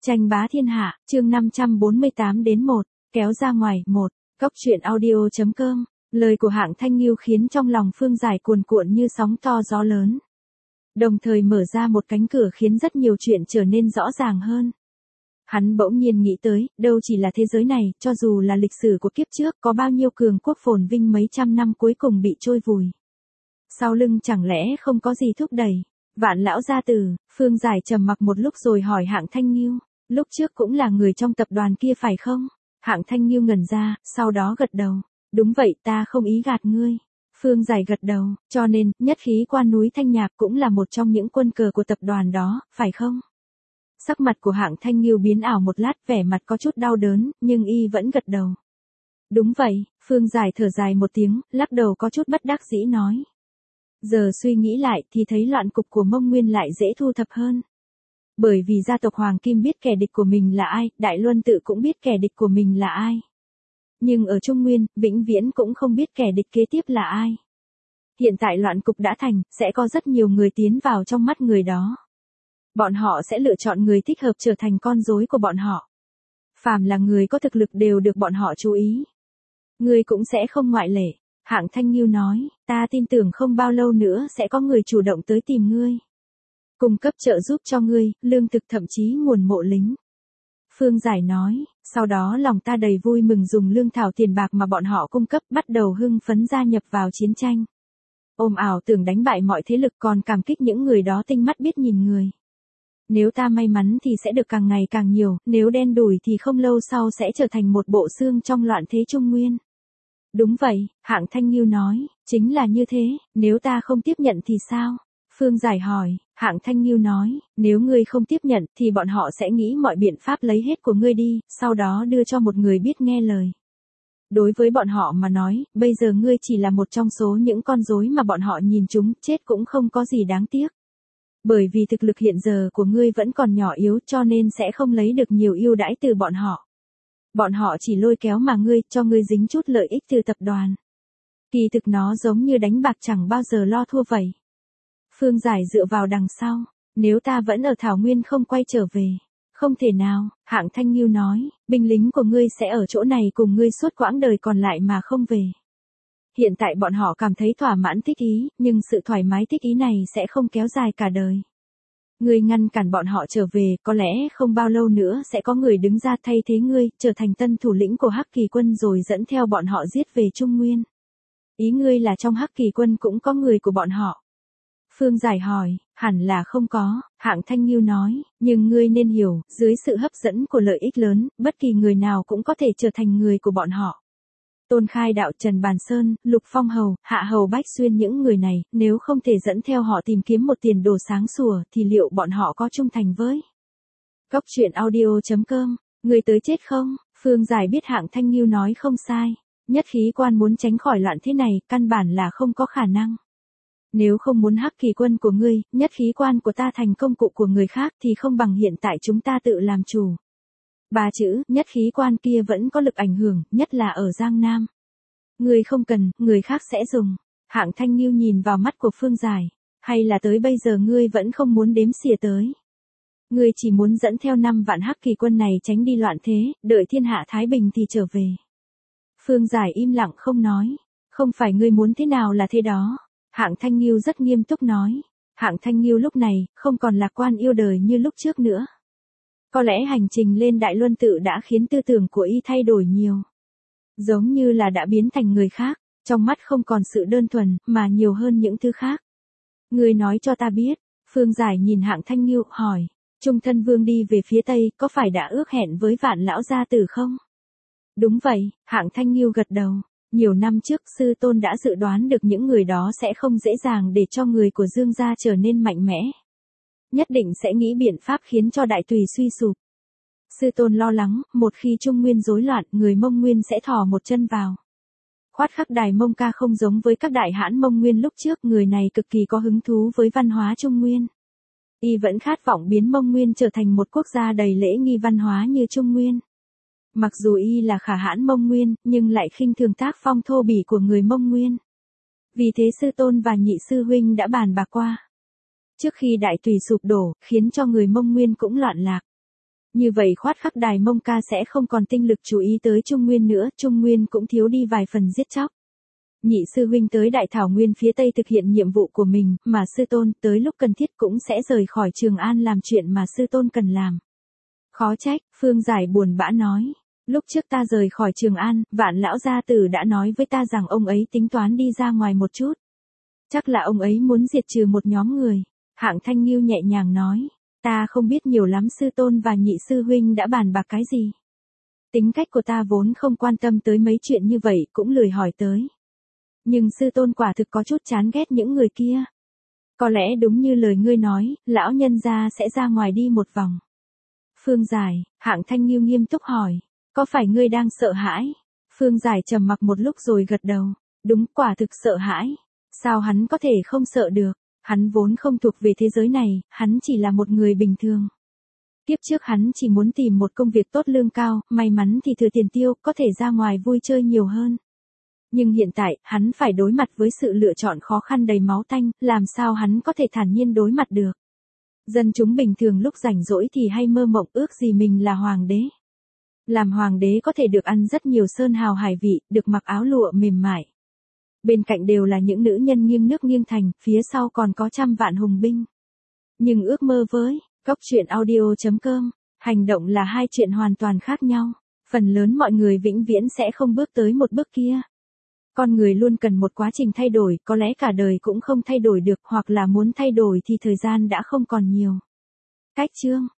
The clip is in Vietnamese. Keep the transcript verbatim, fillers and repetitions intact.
Tranh bá thiên hạ, chương năm trăm bốn mươi tám đến một, kéo ra ngoài, một, Cóc truyện audio chấm com, lời của Hạng Thanh Nghiêu khiến trong lòng Phương Giải cuồn cuộn như sóng to gió lớn. Đồng thời mở ra một cánh cửa khiến rất nhiều chuyện trở nên rõ ràng hơn. Hắn bỗng nhiên nghĩ tới, đâu chỉ là thế giới này, cho dù là lịch sử của kiếp trước, có bao nhiêu cường quốc phồn vinh mấy trăm năm cuối cùng bị trôi vùi. Sau lưng chẳng lẽ không có gì thúc đẩy. Vạn lão gia tử, Phương Giải trầm mặc một lúc rồi hỏi Hạng Thanh Nghiêu, lúc trước cũng là người trong tập đoàn kia phải không? Hạng Thanh Nghiêu ngẩn ra, sau đó gật đầu. Đúng vậy, ta không ý gạt ngươi. Phương Giải gật đầu, cho nên, nhất khí quan núi Thanh Nhạc cũng là một trong những quân cờ của tập đoàn đó, phải không? Sắc mặt của Hạng Thanh Nghiêu biến ảo một lát, vẻ mặt có chút đau đớn, nhưng y vẫn gật đầu. Đúng vậy, Phương Giải thở dài một tiếng, lắc đầu có chút bất đắc dĩ nói. Giờ suy nghĩ lại thì thấy loạn cục của Mông Nguyên lại dễ thu thập hơn. Bởi vì gia tộc Hoàng Kim biết kẻ địch của mình là ai, Đại Luân Tự cũng biết kẻ địch của mình là ai. Nhưng ở Trung Nguyên, vĩnh viễn cũng không biết kẻ địch kế tiếp là ai. Hiện tại loạn cục đã thành, sẽ có rất nhiều người tiến vào trong mắt người đó. Bọn họ sẽ lựa chọn người thích hợp trở thành con rối của bọn họ. Phàm là người có thực lực đều được bọn họ chú ý. Người cũng sẽ không ngoại lệ. Hạng Thanh Nghiêu nói, ta tin tưởng không bao lâu nữa sẽ có người chủ động tới tìm ngươi. Cung cấp trợ giúp cho ngươi, lương thực thậm chí nguồn mộ lính. Phương Giải nói, sau đó lòng ta đầy vui mừng dùng lương thảo tiền bạc mà bọn họ cung cấp bắt đầu hưng phấn gia nhập vào chiến tranh. Ôm ảo tưởng đánh bại mọi thế lực còn cảm kích những người đó tinh mắt biết nhìn người. Nếu ta may mắn thì sẽ được càng ngày càng nhiều, nếu đen đủi thì không lâu sau sẽ trở thành một bộ xương trong loạn thế Trung Nguyên. Đúng vậy, Hạng Thanh Nghiêu nói, chính là như thế, nếu ta không tiếp nhận thì sao? Phương Giải hỏi, Hạng Thanh Nghiêu nói, nếu ngươi không tiếp nhận thì bọn họ sẽ nghĩ mọi biện pháp lấy hết của ngươi đi, sau đó đưa cho một người biết nghe lời. Đối với bọn họ mà nói, bây giờ ngươi chỉ là một trong số những con rối mà bọn họ nhìn chúng, chết cũng không có gì đáng tiếc. Bởi vì thực lực hiện giờ của ngươi vẫn còn nhỏ yếu cho nên sẽ không lấy được nhiều ưu đãi từ bọn họ. Bọn họ chỉ lôi kéo mà ngươi, cho ngươi dính chút lợi ích từ tập đoàn. Kỳ thực nó giống như đánh bạc chẳng bao giờ lo thua vậy. Phương Giải dựa vào đằng sau, nếu ta vẫn ở Thảo Nguyên không quay trở về. Không thể nào, Hạng Thanh Nghiêu nói, binh lính của ngươi sẽ ở chỗ này cùng ngươi suốt quãng đời còn lại mà không về. Hiện tại bọn họ cảm thấy thỏa mãn thích ý, nhưng sự thoải mái thích ý này sẽ không kéo dài cả đời. Ngươi ngăn cản bọn họ trở về, có lẽ không bao lâu nữa sẽ có người đứng ra thay thế ngươi, trở thành tân thủ lĩnh của Hắc Kỳ Quân rồi dẫn theo bọn họ giết về Trung Nguyên. Ý ngươi là trong Hắc Kỳ Quân cũng có người của bọn họ. Phương Giải hỏi, hẳn là không có, Hạng Thanh Nghiêu nói, nhưng ngươi nên hiểu, dưới sự hấp dẫn của lợi ích lớn, bất kỳ người nào cũng có thể trở thành người của bọn họ. Tôn Khai Đạo, Trần Bàn Sơn, Lục Phong Hầu, Hạ Hầu Bách Xuyên, những người này, nếu không thể dẫn theo họ tìm kiếm một tiền đồ sáng sủa thì liệu bọn họ có trung thành với? Cóc truyện audio chấm com, người tới chết không? Phương Giải biết Hạng Thanh Nghiêu nói không sai, nhất khí quan muốn tránh khỏi loạn thế này, căn bản là không có khả năng. Nếu không muốn Hắc Kỳ Quân của ngươi, nhất khí quan của ta thành công cụ của người khác thì không bằng hiện tại chúng ta tự làm chủ. Ba chữ, nhất khí quan kia vẫn có lực ảnh hưởng, nhất là ở Giang Nam. Ngươi không cần, người khác sẽ dùng. Hạng Thanh Nghiêu nhìn vào mắt của Phương Giải. Hay là tới bây giờ ngươi vẫn không muốn đếm xỉa tới. Ngươi chỉ muốn dẫn theo năm vạn Hắc Kỳ Quân này tránh đi loạn thế, đợi thiên hạ thái bình thì trở về. Phương Giải im lặng không nói. Không phải ngươi muốn thế nào là thế đó. Hạng Thanh Nghiêu rất nghiêm túc nói. Hạng Thanh Nghiêu lúc này, không còn lạc quan yêu đời như lúc trước nữa. Có lẽ hành trình lên Đại Luân Tự đã khiến tư tưởng của y thay đổi nhiều. Giống như là đã biến thành người khác, trong mắt không còn sự đơn thuần, mà nhiều hơn những thứ khác. Ngươi nói cho ta biết, Phương Giải nhìn Hạng Thanh Nghiêu, hỏi, Trung Thân Vương đi về phía Tây, có phải đã ước hẹn với Vạn lão gia tử không? Đúng vậy, Hạng Thanh Nghiêu gật đầu. Nhiều năm trước sư tôn đã dự đoán được những người đó sẽ không dễ dàng để cho người của Dương gia trở nên mạnh mẽ. Nhất định sẽ nghĩ biện pháp khiến cho đại tùy suy sụp. Sư tôn lo lắng, một khi Trung Nguyên rối loạn, người Mông Nguyên sẽ thò một chân vào. Khoát Khắc Đài Mông Ca không giống với các đại hãn Mông Nguyên lúc trước, người này cực kỳ có hứng thú với văn hóa Trung Nguyên. Y vẫn khát vọng biến Mông Nguyên trở thành một quốc gia đầy lễ nghi văn hóa như Trung Nguyên. Mặc dù y là khả hãn Mông Nguyên, nhưng lại khinh thường tác phong thô bỉ của người Mông Nguyên. Vì thế sư tôn và nhị sư huynh đã bàn bạc qua. Trước khi đại tùy sụp đổ, khiến cho người Mông Nguyên cũng loạn lạc. Như vậy khoát khắc đài Mông ca sẽ không còn tinh lực chú ý tới Trung Nguyên nữa, Trung Nguyên cũng thiếu đi vài phần giết chóc. Nhị sư huynh tới Đại Thảo Nguyên phía Tây thực hiện nhiệm vụ của mình, mà sư tôn tới lúc cần thiết cũng sẽ rời khỏi Trường An làm chuyện mà sư tôn cần làm. Khó trách, Phương Giải buồn bã nói. Lúc trước ta rời khỏi Trường An, Vạn lão gia tử đã nói với ta rằng ông ấy tính toán đi ra ngoài một chút. Chắc là ông ấy muốn diệt trừ một nhóm người. Hạng Thanh Nghiêu nhẹ nhàng nói. Ta không biết nhiều lắm sư tôn và nhị sư huynh đã bàn bạc cái gì. Tính cách của ta vốn không quan tâm tới mấy chuyện như vậy, cũng lười hỏi tới. Nhưng sư tôn quả thực có chút chán ghét những người kia. Có lẽ đúng như lời ngươi nói, lão nhân gia sẽ ra ngoài đi một vòng. Phương Giải, Hạng Thanh Nghiêu nghiêm túc hỏi. Có phải ngươi đang sợ hãi? Phương Giải trầm mặc một lúc rồi gật đầu. Đúng, quả thực sợ hãi. Sao hắn có thể không sợ được? Hắn vốn không thuộc về thế giới này, hắn chỉ là một người bình thường. Tiếp trước hắn chỉ muốn tìm một công việc tốt lương cao, may mắn thì thừa tiền tiêu, có thể ra ngoài vui chơi nhiều hơn. Nhưng hiện tại, hắn phải đối mặt với sự lựa chọn khó khăn đầy máu tanh, làm sao hắn có thể thản nhiên đối mặt được. Dân chúng bình thường lúc rảnh rỗi thì hay mơ mộng ước gì mình là hoàng đế. Làm hoàng đế có thể được ăn rất nhiều sơn hào hải vị, được mặc áo lụa mềm mại. Bên cạnh đều là những nữ nhân nghiêng nước nghiêng thành, phía sau còn có trăm vạn hùng binh. Nhưng ước mơ với Cốc Truyện Audio chấm com, hành động là hai chuyện hoàn toàn khác nhau. Phần lớn mọi người vĩnh viễn sẽ không bước tới một bước kia. Con người luôn cần một quá trình thay đổi, có lẽ cả đời cũng không thay đổi được, hoặc là muốn thay đổi thì thời gian đã không còn nhiều. Cách chương